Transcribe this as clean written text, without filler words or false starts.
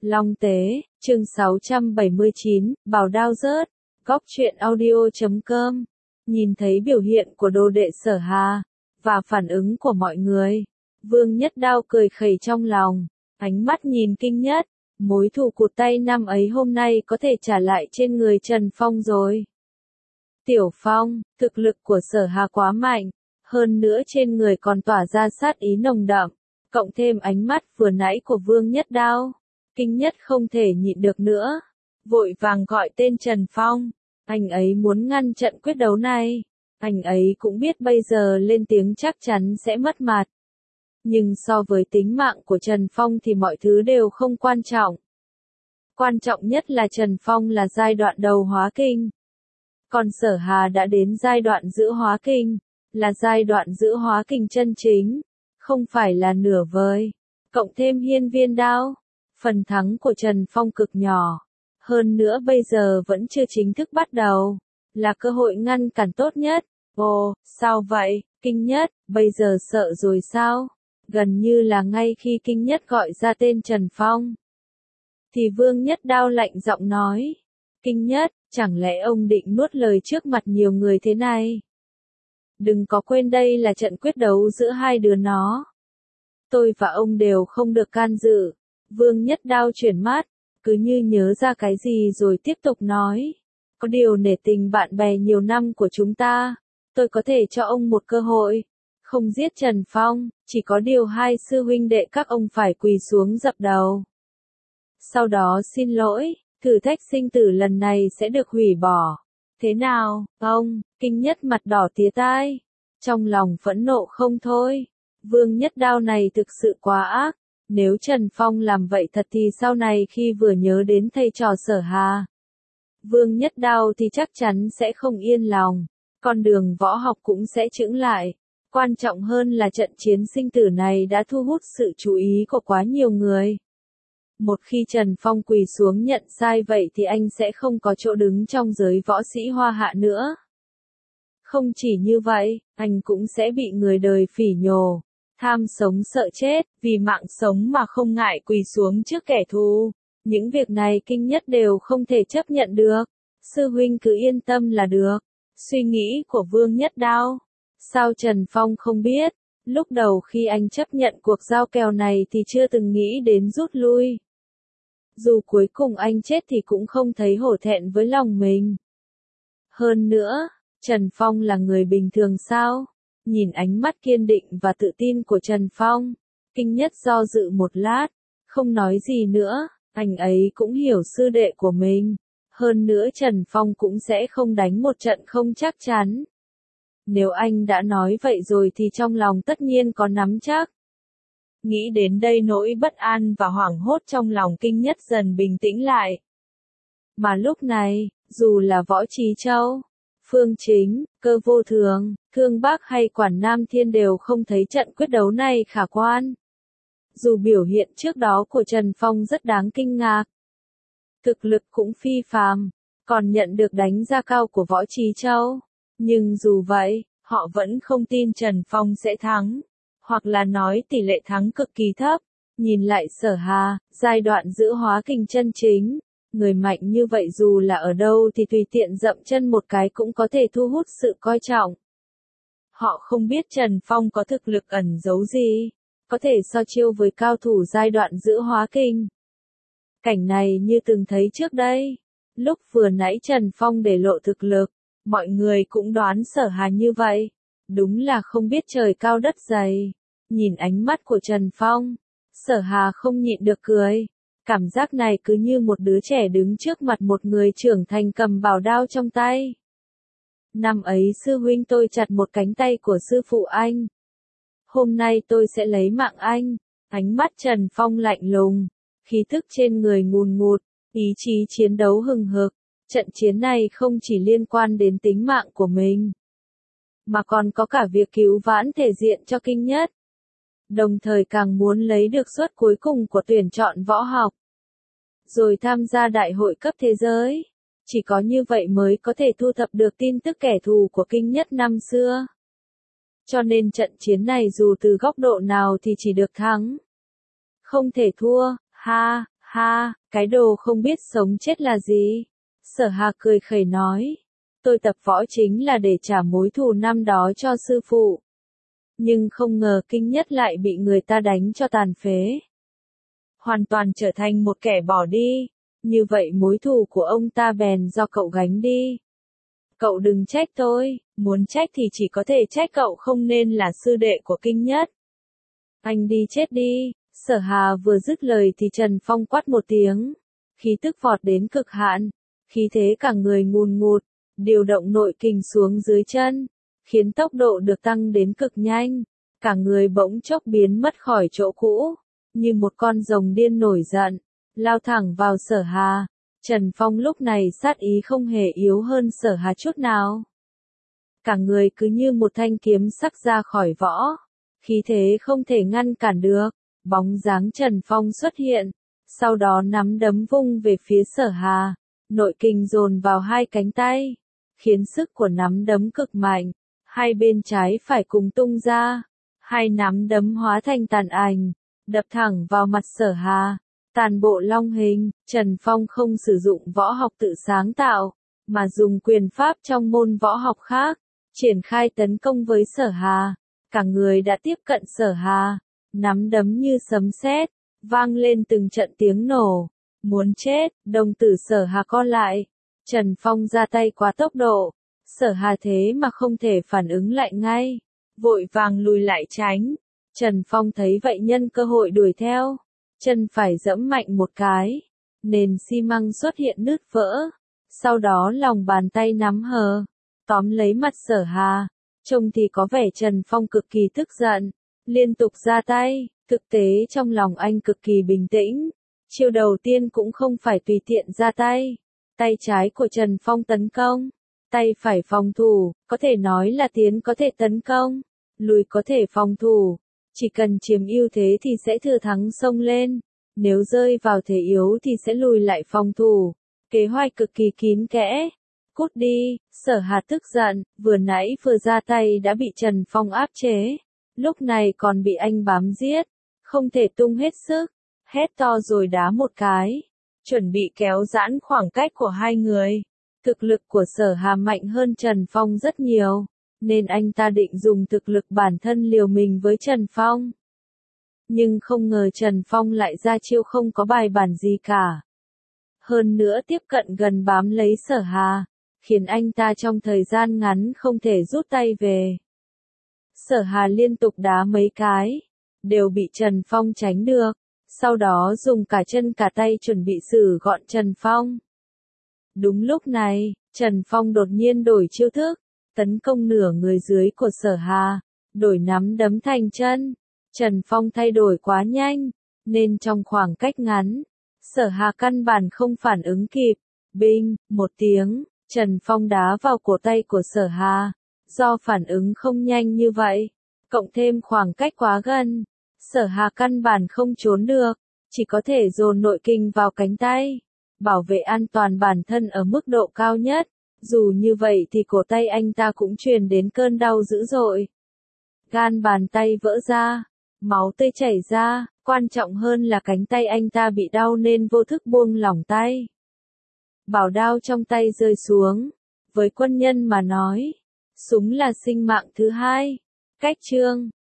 Long Tế, chương 679, Bảo Đao rớt, góc truyện audio.com. Nhìn thấy biểu hiện của đồ đệ Sở Hà, và phản ứng của mọi người, Vương Nhất Đao cười khẩy trong lòng, ánh mắt nhìn Kinh Nhất, mối thù cụt tay năm ấy hôm nay có thể trả lại trên người Trần Phong rồi. Tiểu Phong, thực lực của Sở Hà quá mạnh, hơn nữa trên người còn tỏa ra sát ý nồng đậm, cộng thêm ánh mắt vừa nãy của Vương Nhất Đao. Kinh Nhất không thể nhịn được nữa, vội vàng gọi tên Trần Phong, anh ấy muốn ngăn trận quyết đấu này, anh ấy cũng biết bây giờ lên tiếng chắc chắn sẽ mất mặt. Nhưng so với tính mạng của Trần Phong thì mọi thứ đều không quan trọng. Quan trọng nhất là Trần Phong là giai đoạn đầu hóa kinh. Còn Sở Hà đã đến giai đoạn giữa hóa kinh, là giai đoạn giữa hóa kinh chân chính, không phải là nửa vời, cộng thêm hiên viên đao. Phần thắng của Trần Phong cực nhỏ, hơn nữa bây giờ vẫn chưa chính thức bắt đầu, là cơ hội ngăn cản tốt nhất. Ồ, sao vậy, Kinh Nhất, bây giờ sợ rồi sao? Gần như là ngay khi Kinh Nhất gọi ra tên Trần Phong, thì Vương Nhất Đao lạnh giọng nói, Kinh Nhất, chẳng lẽ ông định nuốt lời trước mặt nhiều người thế này? Đừng có quên đây là trận quyết đấu giữa hai đứa nó. Tôi và ông đều không được can dự. Vương Nhất Đao chuyển mắt, cứ như nhớ ra cái gì rồi tiếp tục nói. Có điều nể tình bạn bè nhiều năm của chúng ta, tôi có thể cho ông một cơ hội. Không giết Trần Phong, chỉ có điều hai sư huynh đệ các ông phải quỳ xuống dập đầu. Sau đó xin lỗi, thử thách sinh tử lần này sẽ được hủy bỏ. Thế nào, ông? Kinh Nhất mặt đỏ tía tai, trong lòng phẫn nộ không thôi. Vương Nhất Đao này thực sự quá ác. Nếu Trần Phong làm vậy thật thì sau này khi vừa nhớ đến thầy trò Sở Hà, Vương Nhất Đao thì chắc chắn sẽ không yên lòng, con đường võ học cũng sẽ chững lại. Quan trọng hơn là trận chiến sinh tử này đã thu hút sự chú ý của quá nhiều người. Một khi Trần Phong quỳ xuống nhận sai vậy thì anh sẽ không có chỗ đứng trong giới võ sĩ Hoa Hạ nữa. Không chỉ như vậy, anh cũng sẽ bị người đời phỉ nhổ. Tham sống sợ chết, vì mạng sống mà không ngại quỳ xuống trước kẻ thù. Những việc này Kinh Nhất đều không thể chấp nhận được. Sư huynh cứ yên tâm là được. Suy nghĩ của Vương Nhất Đao. Sao Trần Phong không biết? Lúc đầu khi anh chấp nhận cuộc giao kèo này thì chưa từng nghĩ đến rút lui. Dù cuối cùng anh chết thì cũng không thấy hổ thẹn với lòng mình. Hơn nữa, Trần Phong là người bình thường sao? Nhìn ánh mắt kiên định và tự tin của Trần Phong, Kinh Nhất do dự một lát, không nói gì nữa, anh ấy cũng hiểu sư đệ của mình. Hơn nữa Trần Phong cũng sẽ không đánh một trận không chắc chắn. Nếu anh đã nói vậy rồi thì trong lòng tất nhiên có nắm chắc. Nghĩ đến đây nỗi bất an và hoảng hốt trong lòng Kinh Nhất dần bình tĩnh lại. Mà lúc này, dù là Võ Trí Châu, Phương Chính, Cơ Vô Thường, Thương Bác hay Quản Nam Thiên đều không thấy trận quyết đấu này khả quan. Dù biểu hiện trước đó của Trần Phong rất đáng kinh ngạc, thực lực cũng phi phàm, còn nhận được đánh giá cao của Võ Trí Châu. Nhưng dù vậy, họ vẫn không tin Trần Phong sẽ thắng, hoặc là nói tỷ lệ thắng cực kỳ thấp. Nhìn lại Sở Hà, giai đoạn giữa hóa kinh chân chính. Người mạnh như vậy dù là ở đâu thì tùy tiện dậm chân một cái cũng có thể thu hút sự coi trọng. Họ không biết Trần Phong có thực lực ẩn giấu gì, có thể so chiêu với cao thủ giai đoạn giữa hóa kinh. Cảnh này như từng thấy trước đây. Lúc vừa nãy Trần Phong để lộ thực lực, mọi người cũng đoán Sở Hà như vậy. Đúng là không biết trời cao đất dày. Nhìn ánh mắt của Trần Phong, Sở Hà không nhịn được cười. Cảm giác này cứ như một đứa trẻ đứng trước mặt một người trưởng thành cầm bảo đao trong tay. Năm ấy sư huynh tôi chặt một cánh tay của sư phụ anh. Hôm nay tôi sẽ lấy mạng anh. Ánh mắt Trần Phong lạnh lùng, khí thức trên người ngùn ngụt, ý chí chiến đấu hừng hực. Trận chiến này không chỉ liên quan đến tính mạng của mình, mà còn có cả việc cứu vãn thể diện cho Kinh Nhất. Đồng thời càng muốn lấy được suất cuối cùng của tuyển chọn võ học, rồi tham gia đại hội cấp thế giới. Chỉ có như vậy mới có thể thu thập được tin tức kẻ thù của Kinh Nhất năm xưa. Cho nên trận chiến này dù từ góc độ nào thì chỉ được thắng, không thể thua. Ha, Ha, cái đồ không biết sống chết là gì? Sở Hà cười khẩy nói. Tôi tập võ chính là để trả mối thù năm đó cho sư phụ. Nhưng không ngờ Kinh Nhất lại bị người ta đánh cho tàn phế. Hoàn toàn trở thành một kẻ bỏ đi. Như vậy mối thù của ông ta bèn do cậu gánh đi. Cậu đừng trách tôi, muốn trách thì chỉ có thể trách cậu không nên là sư đệ của Kinh Nhất. Anh đi chết đi. Sở Hà vừa dứt lời thì Trần Phong quát một tiếng. Khí tức vọt đến cực hạn. Khí thế cả người ngùn ngụt, điều động nội kình xuống dưới chân, khiến tốc độ được tăng đến cực nhanh. Cả người bỗng chốc biến mất khỏi chỗ cũ, như một con rồng điên nổi giận, lao thẳng vào Sở Hà. Trần Phong lúc này sát ý không hề yếu hơn Sở Hà chút nào. Cả người cứ như một thanh kiếm sắc ra khỏi vỏ, khí thế không thể ngăn cản được. Bóng dáng Trần Phong xuất hiện, sau đó nắm đấm vung về phía Sở Hà, nội kình dồn vào hai cánh tay, khiến sức của nắm đấm cực mạnh, hai bên trái phải cùng tung ra, hai nắm đấm hóa thành tàn ảnh, đập thẳng vào mặt Sở Hà. Tàn bộ long hình, Trần Phong không sử dụng võ học tự sáng tạo, mà dùng quyền pháp trong môn võ học khác, triển khai tấn công với Sở Hà. Cả người đã tiếp cận Sở Hà, nắm đấm như sấm sét, vang lên từng trận tiếng nổ. Muốn chết, đồng tử Sở Hà co lại. Trần Phong ra tay quá tốc độ, Sở Hà thế mà không thể phản ứng lại ngay, vội vàng lùi lại tránh. Trần Phong thấy vậy nhân cơ hội đuổi theo, chân phải giẫm mạnh một cái, nền xi măng xuất hiện nứt vỡ, sau đó lòng bàn tay nắm hờ, tóm lấy mặt Sở Hà. Trông thì có vẻ Trần Phong cực kỳ tức giận, liên tục ra tay, thực tế trong lòng anh cực kỳ bình tĩnh. Chiêu đầu tiên cũng không phải tùy tiện ra tay. Tay trái của Trần Phong tấn công, tay phải phòng thủ, có thể nói là tiến có thể tấn công, lùi có thể phòng thủ. Chỉ cần chiếm ưu thế thì sẽ thừa thắng xông lên, nếu rơi vào thế yếu thì sẽ lùi lại phòng thủ. Kế hoạch cực kỳ kín kẽ. Cút đi, Sở Hà tức giận, vừa nãy vừa ra tay đã bị Trần Phong áp chế, lúc này còn bị anh bám giết, không thể tung hết sức, hét to rồi đá một cái, chuẩn bị kéo giãn khoảng cách của hai người. Thực lực của Sở Hà mạnh hơn Trần Phong rất nhiều, nên anh ta định dùng thực lực bản thân liều mình với Trần Phong. Nhưng không ngờ Trần Phong lại ra chiêu không có bài bản gì cả. Hơn nữa tiếp cận gần bám lấy Sở Hà, khiến anh ta trong thời gian ngắn không thể rút tay về. Sở Hà liên tục đá mấy cái, đều bị Trần Phong tránh được, sau đó dùng cả chân cả tay chuẩn bị xử gọn Trần Phong. Đúng lúc này, Trần Phong đột nhiên đổi chiêu thức, tấn công nửa người dưới của Sở Hà, đổi nắm đấm thành chân. Trần Phong thay đổi quá nhanh, nên trong khoảng cách ngắn, Sở Hà căn bản không phản ứng kịp. Binh, một tiếng, Trần Phong đá vào cổ tay của Sở Hà. Do phản ứng không nhanh như vậy, cộng thêm khoảng cách quá gần, Sở Hà căn bản không trốn được, chỉ có thể dồn nội kình vào cánh tay, bảo vệ an toàn bản thân ở mức độ cao nhất. Dù như vậy thì cổ tay anh ta cũng truyền đến cơn đau dữ dội. Gan bàn tay vỡ ra, máu tươi chảy ra, quan trọng hơn là cánh tay anh ta bị đau nên vô thức buông lỏng tay. Bảo đao trong tay rơi xuống, với quân nhân mà nói, súng là sinh mạng thứ hai. Cách chương